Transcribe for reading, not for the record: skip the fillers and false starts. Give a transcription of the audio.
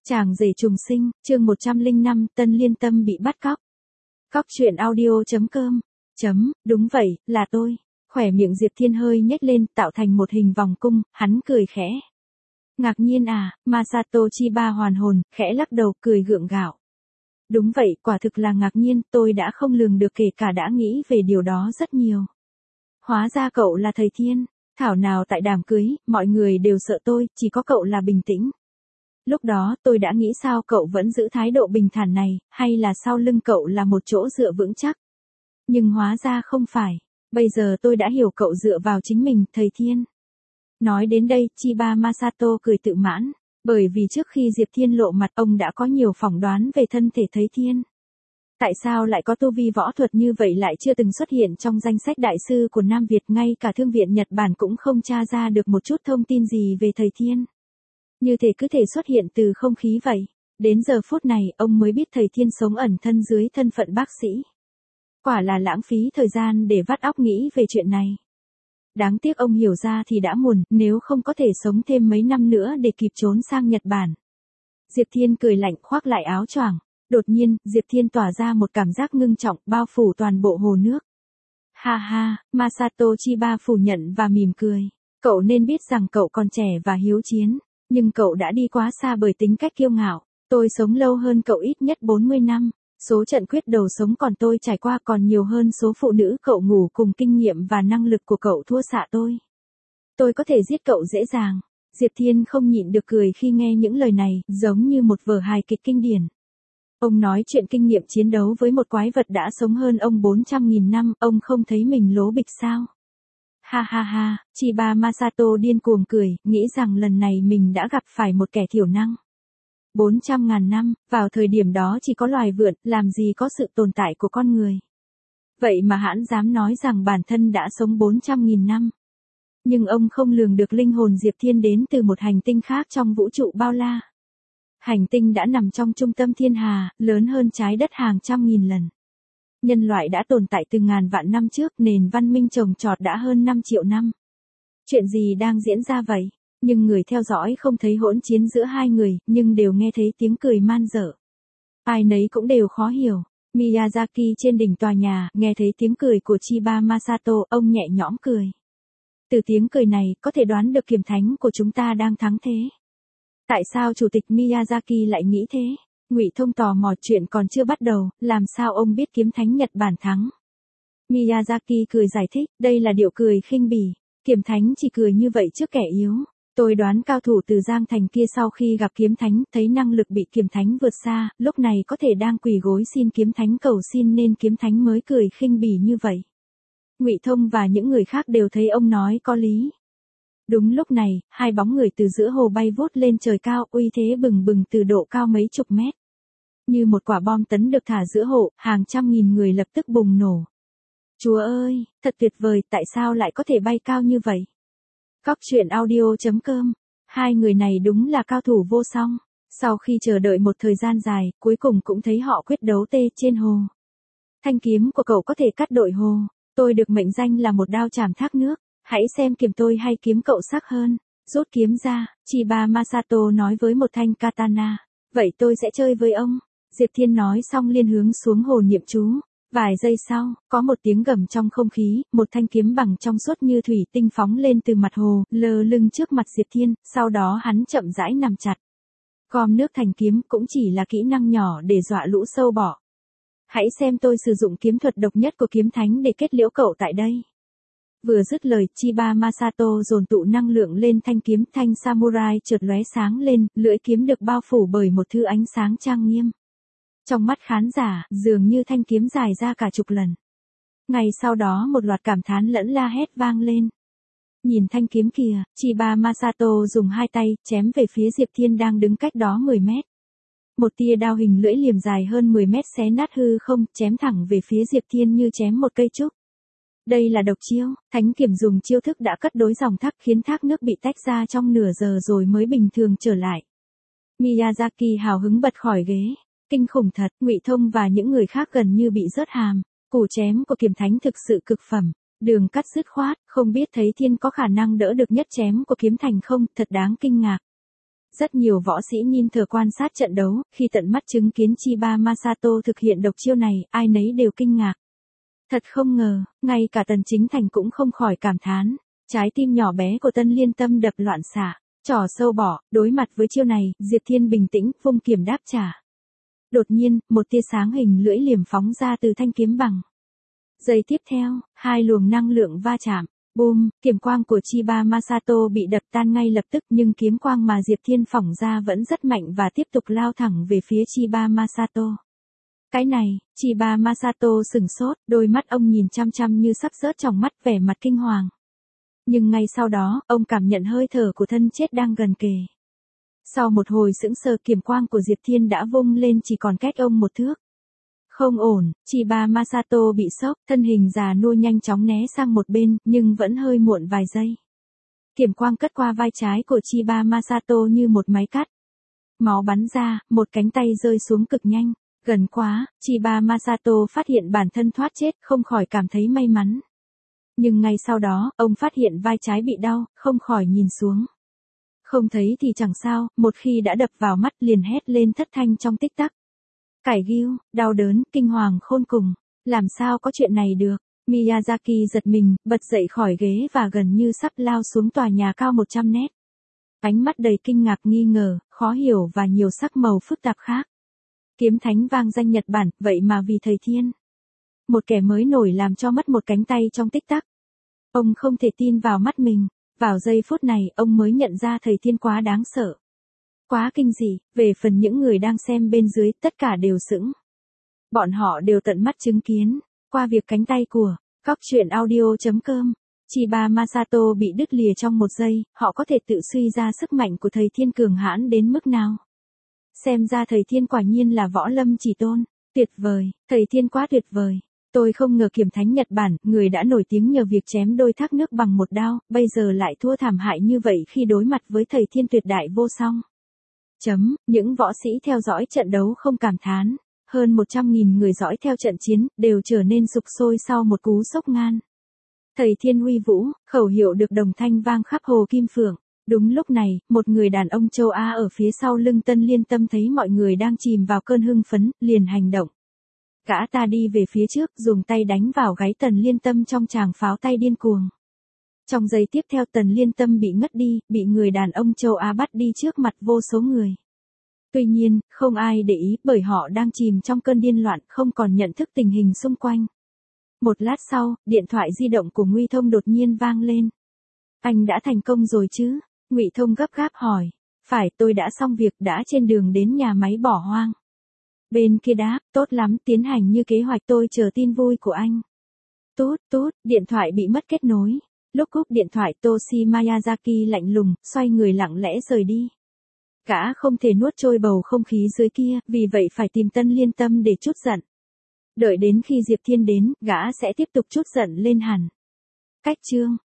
Chàng rể trùng sinh, chương 105, Tân Liên Tâm bị bắt cóc. Cóc truyện audio.com. Đúng vậy, là tôi. Khỏe miệng Diệp Thiên hơi nhếch lên, tạo thành một hình vòng cung, hắn cười khẽ. Ngạc nhiên à, Masato Chiba hoàn hồn, khẽ lắc đầu, cười gượng gạo. Đúng vậy, quả thực là ngạc nhiên, tôi đã không lường được, kể cả đã nghĩ về điều đó rất nhiều. Hóa ra cậu là thầy Thiên, thảo nào tại đám cưới, mọi người đều sợ tôi, chỉ có cậu là bình tĩnh. Lúc đó tôi đã nghĩ sao cậu vẫn giữ thái độ bình thản này, hay là sau lưng cậu là một chỗ dựa vững chắc. Nhưng hóa ra không phải, bây giờ tôi đã hiểu cậu dựa vào chính mình, thầy Thiên. Nói đến đây, Chiba Masato cười tự mãn, bởi vì trước khi Diệp Thiên lộ mặt ông đã có nhiều phỏng đoán về thân thể thầy Thiên. Tại sao lại có tu vi võ thuật như vậy lại chưa từng xuất hiện trong danh sách đại sư của Nam Việt, ngay cả Thương viện Nhật Bản cũng không tra ra được một chút thông tin gì về thầy Thiên. Như thể cứ thể xuất hiện từ không khí vậy. Đến giờ phút này, ông mới biết thầy Thiên sống ẩn thân dưới thân phận bác sĩ. Quả là lãng phí thời gian để vắt óc nghĩ về chuyện này. Đáng tiếc ông hiểu ra thì đã muộn, nếu không có thể sống thêm mấy năm nữa để kịp trốn sang Nhật Bản. Diệp Thiên cười lạnh, khoác lại áo choàng. Đột nhiên, Diệp Thiên tỏa ra một cảm giác ngưng trọng, bao phủ toàn bộ hồ nước. Ha ha, Masato Chiba phủ nhận và mỉm cười. Cậu nên biết rằng cậu còn trẻ và hiếu chiến. Nhưng cậu đã đi quá xa bởi tính cách kiêu ngạo. Tôi sống lâu hơn cậu ít nhất 40 năm. Số trận quyết đầu sống còn tôi trải qua còn nhiều hơn số phụ nữ cậu ngủ cùng, kinh nghiệm và năng lực của cậu thua xa tôi. Tôi có thể giết cậu dễ dàng. Diệp Thiên không nhịn được cười khi nghe những lời này, giống như một vở hài kịch kinh điển. Ông nói chuyện kinh nghiệm chiến đấu với một quái vật đã sống hơn ông 400.000 năm, ông không thấy mình lố bịch sao? Ha ha ha, Chiba Masato điên cuồng cười, nghĩ rằng lần này mình đã gặp phải một kẻ thiểu năng. 400.000 năm, vào thời điểm đó chỉ có loài vượn, làm gì có sự tồn tại của con người. Vậy mà hãn dám nói rằng bản thân đã sống 400.000 năm. Nhưng ông không lường được linh hồn Diệp Thiên đến từ một hành tinh khác trong vũ trụ bao la. Hành tinh đã nằm trong trung tâm thiên hà, lớn hơn trái đất hàng trăm nghìn lần. Nhân loại đã tồn tại từ ngàn vạn năm trước, nền văn minh trồng trọt đã hơn 5 triệu năm. Chuyện gì đang diễn ra vậy? Nhưng người theo dõi không thấy hỗn chiến giữa hai người, nhưng đều nghe thấy tiếng cười man dở. Ai nấy cũng đều khó hiểu. Miyazaki trên đỉnh tòa nhà, nghe thấy tiếng cười của Chiba Masato, ông nhẹ nhõm cười. Từ tiếng cười này, có thể đoán được kiếm thánh của chúng ta đang thắng thế. Tại sao chủ tịch Miyazaki lại nghĩ thế? Ngụy Thông tò mò, chuyện còn chưa bắt đầu, làm sao ông biết kiếm thánh Nhật Bản thắng? Miyazaki cười giải thích, đây là điệu cười khinh bỉ. Kiếm thánh chỉ cười như vậy trước kẻ yếu. Tôi đoán cao thủ từ Giang Thành kia sau khi gặp kiếm thánh, thấy năng lực bị kiếm thánh vượt xa, lúc này có thể đang quỳ gối xin kiếm thánh cầu xin nên kiếm thánh mới cười khinh bỉ như vậy. Ngụy Thông và những người khác đều thấy ông nói có lý. Đúng lúc này, hai bóng người từ giữa hồ bay vút lên trời cao, uy thế bừng bừng từ độ cao mấy chục mét. Như một quả bom tấn được thả giữa hồ, hàng trăm nghìn người lập tức bùng nổ. Chúa ơi, thật tuyệt vời, tại sao lại có thể bay cao như vậy? Cóc truyện audio.com. Hai người này đúng là cao thủ vô song. Sau khi chờ đợi một thời gian dài, cuối cùng cũng thấy họ quyết đấu tê trên hồ. Thanh kiếm của cậu có thể cắt đội hồ. Tôi được mệnh danh là một đao chảm thác nước. Hãy xem kiếm tôi hay kiếm cậu sắc hơn. Rút kiếm ra, Chiba Masato nói với một thanh katana. Vậy tôi sẽ chơi với ông. Diệp Thiên nói xong liền hướng xuống hồ niệm chú. Vài giây sau, có một tiếng gầm trong không khí, một thanh kiếm bằng trong suốt như thủy tinh phóng lên từ mặt hồ, lơ lửng trước mặt Diệp Thiên, sau đó hắn chậm rãi nằm chặt. Gom nước thành kiếm cũng chỉ là kỹ năng nhỏ để dọa lũ sâu bọ. Hãy xem tôi sử dụng kiếm thuật độc nhất của kiếm thánh để kết liễu cậu tại đây. Vừa dứt lời, Chiba Masato dồn tụ năng lượng lên thanh kiếm, thanh samurai chợt lóe sáng lên, lưỡi kiếm được bao phủ bởi một thứ ánh sáng trang nghiêm. Trong mắt khán giả, dường như thanh kiếm dài ra cả chục lần. Ngay sau đó một loạt cảm thán lẫn la hét vang lên. Nhìn thanh kiếm kìa, Chiba Masato dùng hai tay, chém về phía Diệp Thiên đang đứng cách đó 10 mét. Một tia đao hình lưỡi liềm dài hơn 10 mét xé nát hư không, chém thẳng về phía Diệp Thiên như chém một cây trúc. Đây là độc chiêu, thánh kiếm dùng chiêu thức đã cắt đối dòng thác khiến thác nước bị tách ra trong nửa giờ rồi mới bình thường trở lại. Miyazaki hào hứng bật khỏi ghế. Kinh khủng thật, Ngụy Thông và những người khác gần như bị rớt hàm. Củ chém của kiếm thánh thực sự cực phẩm. Đường cắt dứt khoát, không biết thấy Thiên có khả năng đỡ được nhất chém của kiếm thành không, thật đáng kinh ngạc. Rất nhiều võ sĩ nhìn thờ quan sát trận đấu, khi tận mắt chứng kiến Chiba Masato thực hiện độc chiêu này, ai nấy đều kinh ngạc. Thật không ngờ, ngay cả Tần Chính Thành cũng không khỏi cảm thán. Trái tim nhỏ bé của Tân Liên Tâm đập loạn xạ, trỏ sâu bỏ, đối mặt với chiêu này, Diệp Thiên bình tĩnh, vung kiếm đáp trả. Đột nhiên, một tia sáng hình lưỡi liềm phóng ra từ thanh kiếm bằng. Giây tiếp theo, hai luồng năng lượng va chạm. Boom, kiếm quang của Chiba Masato bị đập tan ngay lập tức, nhưng kiếm quang mà Diệp Thiên phóng ra vẫn rất mạnh và tiếp tục lao thẳng về phía Chiba Masato. Cái này, Chiba Masato sửng sốt, đôi mắt ông nhìn chăm chăm như sắp rớt trong mắt, vẻ mặt kinh hoàng. Nhưng ngay sau đó, ông cảm nhận hơi thở của thân chết đang gần kề. Sau một hồi sững sờ, kiếm quang của Diệp Thiên đã vung lên chỉ còn cách ông một thước. Không ổn, Chiba Masato bị sốc, thân hình già nua nhanh chóng né sang một bên, nhưng vẫn hơi muộn vài giây. Kiếm quang cất qua vai trái của Chiba Masato như một máy cắt. Máu bắn ra, một cánh tay rơi xuống cực nhanh. Gần quá, Chiba Masato phát hiện bản thân thoát chết, không khỏi cảm thấy may mắn. Nhưng ngay sau đó, ông phát hiện vai trái bị đau, không khỏi nhìn xuống. Không thấy thì chẳng sao, một khi đã đập vào mắt liền hét lên thất thanh trong tích tắc. Cải ghiu, đau đớn, kinh hoàng khôn cùng. Làm sao có chuyện này được? Miyazaki giật mình, bật dậy khỏi ghế và gần như sắp lao xuống tòa nhà cao 100 mét. Ánh mắt đầy kinh ngạc, nghi ngờ, khó hiểu và nhiều sắc màu phức tạp khác. Kiếm thánh vang danh Nhật Bản, vậy mà vì thầy Thiên. Một kẻ mới nổi làm cho mất một cánh tay trong tích tắc. Ông không thể tin vào mắt mình. Vào giây phút này, ông mới nhận ra thầy Thiên quá đáng sợ. Quá kinh dị, về phần những người đang xem bên dưới, tất cả đều sững. Bọn họ đều tận mắt chứng kiến, qua việc cánh tay của Cóc Truyện Audio.com, Chiba Masato bị đứt lìa trong một giây, họ có thể tự suy ra sức mạnh của thầy Thiên cường hãn đến mức nào. Xem ra thầy Thiên quả nhiên là võ lâm chỉ tôn, tuyệt vời, thầy Thiên quá tuyệt vời. Tôi không ngờ kiếm thánh Nhật Bản, người đã nổi tiếng nhờ việc chém đôi thác nước bằng một đao, bây giờ lại thua thảm hại như vậy khi đối mặt với thầy Thiên tuyệt đại vô song. Những võ sĩ theo dõi trận đấu không cảm thán. Hơn 100.000 người dõi theo trận chiến, đều trở nên sục sôi sau một cú sốc ngan. Thầy Thiên uy vũ, khẩu hiệu được đồng thanh vang khắp Hồ Kim Phượng. Đúng lúc này, một người đàn ông châu Á ở phía sau lưng Tân Liên Tâm thấy mọi người đang chìm vào cơn hưng phấn, liền hành động. Gã ta đi về phía trước, dùng tay đánh vào gáy Tần Liên Tâm trong tràng pháo tay điên cuồng. Trong giây tiếp theo Tần Liên Tâm bị ngất đi, bị người đàn ông châu Á bắt đi trước mặt vô số người. Tuy nhiên, không ai để ý bởi họ đang chìm trong cơn điên loạn, không còn nhận thức tình hình xung quanh. Một lát sau, điện thoại di động của Ngụy Thông đột nhiên vang lên. Anh đã thành công rồi chứ? Ngụy Thông gấp gáp hỏi. Phải, tôi đã xong việc, đã trên đường đến nhà máy bỏ hoang. Bên kia đáp, tốt lắm, tiến hành như kế hoạch, tôi chờ tin vui của anh. Tút, điện thoại bị mất kết nối. Lúc cúp điện thoại Toshi Miyazaki lạnh lùng, xoay người lặng lẽ rời đi. Gã không thể nuốt trôi bầu không khí dưới kia, vì vậy phải tìm Tân Liên Tâm để trút giận. Đợi đến khi Diệp Thiên đến, gã sẽ tiếp tục trút giận lên hẳn. Cách chương